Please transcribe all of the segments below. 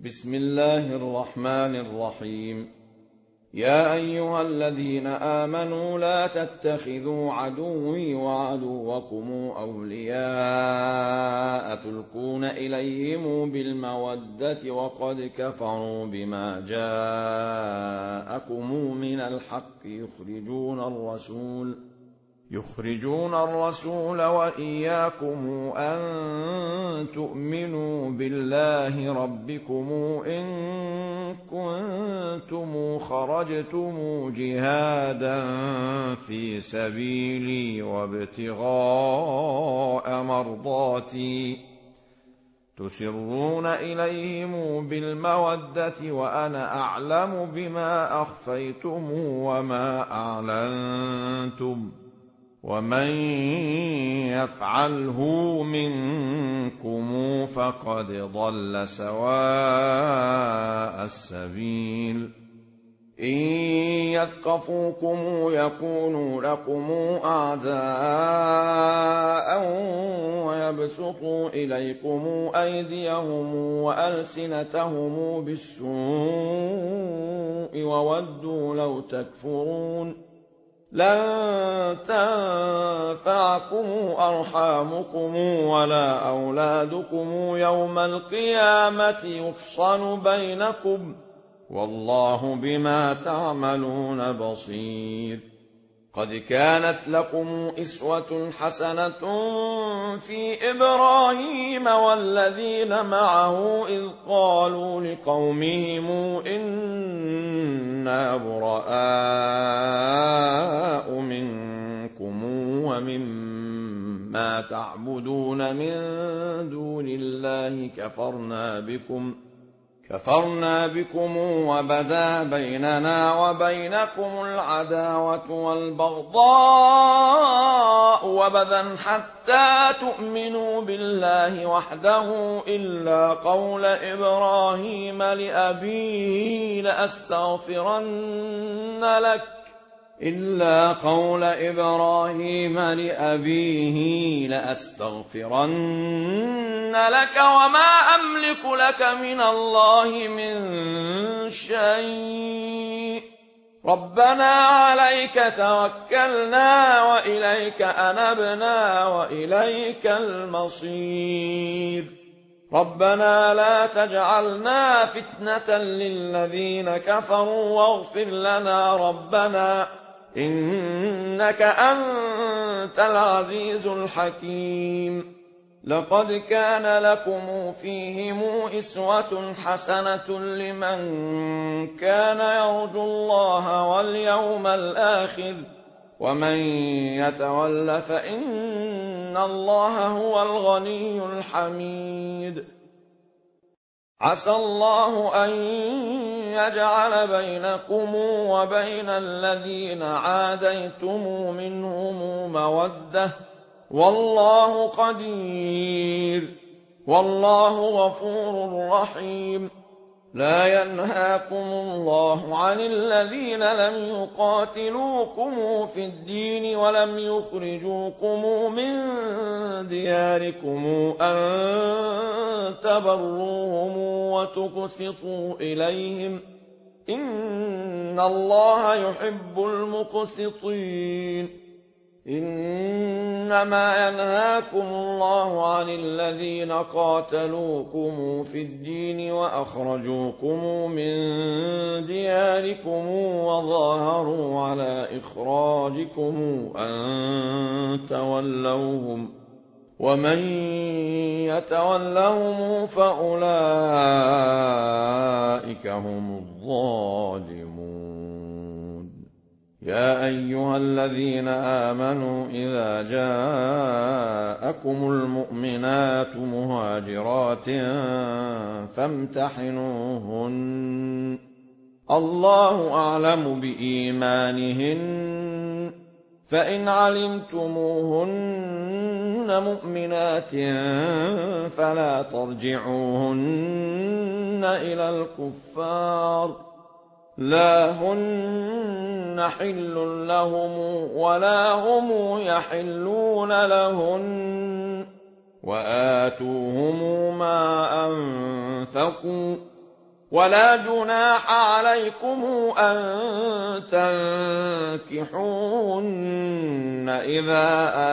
بسم الله الرحمن الرحيم. يا أيها الذين آمنوا لا تتخذوا عدوي وعدوكم أولياء تلقون إليهم بالمودة وقد كفروا بما جاءكم من الحق يخرجون الرسول وإياكم أن تؤمنوا بالله ربكم إن كنتم خرجتم جهادا في سبيلي وابتغاء مرضاتي تسرون إليهم بالمودة وأنا أعلم بما أخفيتم وما أعلنتم ومن يفعله منكم فقد ضل سواء السبيل. إن يثقفوكم يكونوا لكم أعداء ويبسطوا إليكم أيديهم وألسنتهم بالسوء وودوا لو تكفرون. لن تنفعكم أرحامكم ولا أولادكم يوم القيامة يفصل بينكم والله بما تعملون بصير. قد كانت لكم أسوة حسنة في إبراهيم والذين معه إذ قالوا لقومهم إنا براء منكم ومما تعبدون من دون الله كفرنا بكم وبدا بيننا وبينكم العداوة والبغضاء وبدا حتى تؤمنوا بالله وحده إلا قول إبراهيم لأبيه لأستغفرن لك وما أملك لك من الله من شيء ربنا عليك توكلنا وإليك أنبنا وإليك المصير. ربنا لا تجعلنا فتنة للذين كفروا واغفر لنا ربنا إنك أنت العزيز الحكيم. لقد كان لكم فيهم أسوة حسنة لمن كان يرجو الله واليوم الآخر ومن يتول فإن الله هو الغني الحميد. عسى الله أن يجعل بينكم وبين الذين عاديتم منهم مودة والله قدير والله غفور رحيم. لا ينهاكم الله عن الذين لم يقاتلوكم في الدين ولم يخرجوكم من دياركم أن تبروهم وتقسطوا إليهم إن الله يحب المقسطين. إنما ينهاكم الله عن الذين قاتلوكم في الدين وأخرجوكم من دياركم وظاهروا على إخراجكم أن تولوهم ومن يتولهم فأولئك هم الظالمون. يا أيها الذين آمنوا إذا جاءكم المؤمنات مهاجرات فامتحنوهن الله أعلم بإيمانهن فإن علمتموهن مؤمنات فلا ترجعوهن إلى الكفار لا هن حل لهم ولا هم يحلون لهن وآتوهم ما أنفقوا ولا جناح عليكم أن تنكحوهن إذا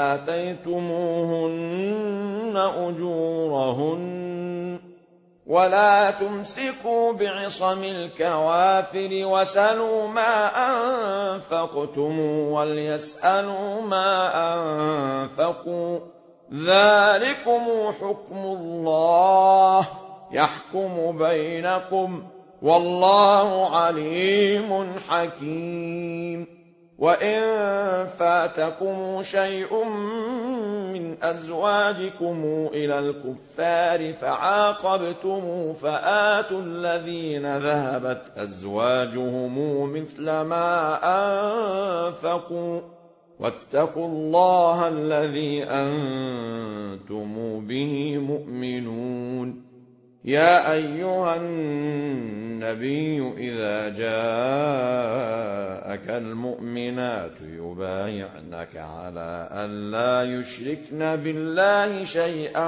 آتيتموهن أجورهن ولا تمسكوا بعصم الكوافر وسلوا ما أنفقتم وليسألوا ما أنفقوا ذلكم حكم الله يحكم بينكم والله عليم حكيم وإن فاتكم شيء من أزواجكم إلى الكفار فعاقبتم فآتوا الذين ذهبت أزواجهم مثل ما أنفقوا واتقوا الله الذي أنتم به مؤمنون يا أيها النبي إذا جاءك المؤمنات يبايعنك على أن لا يشركن بالله شيئا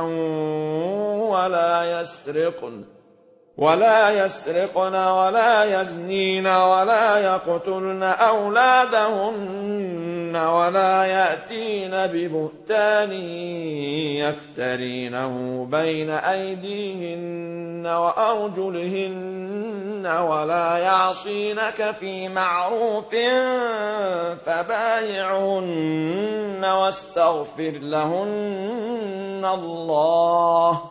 ولا يسرقن ولا يزنين ولا يقتلن أولادهن ولا يأتين ببهتان يفترينه بين أيديهن وأرجلهن ولا يعصينك في معروف فبايعهن واستغفر لهن الله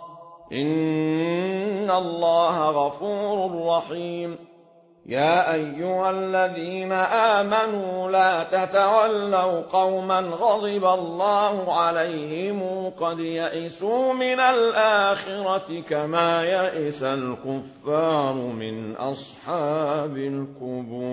إن الله غفور رحيم يا أيها الذين آمنوا لا تتولوا قوما غضب الله عليهم قد يئسوا من الآخرة كما يئس الكفار من أصحاب القبور.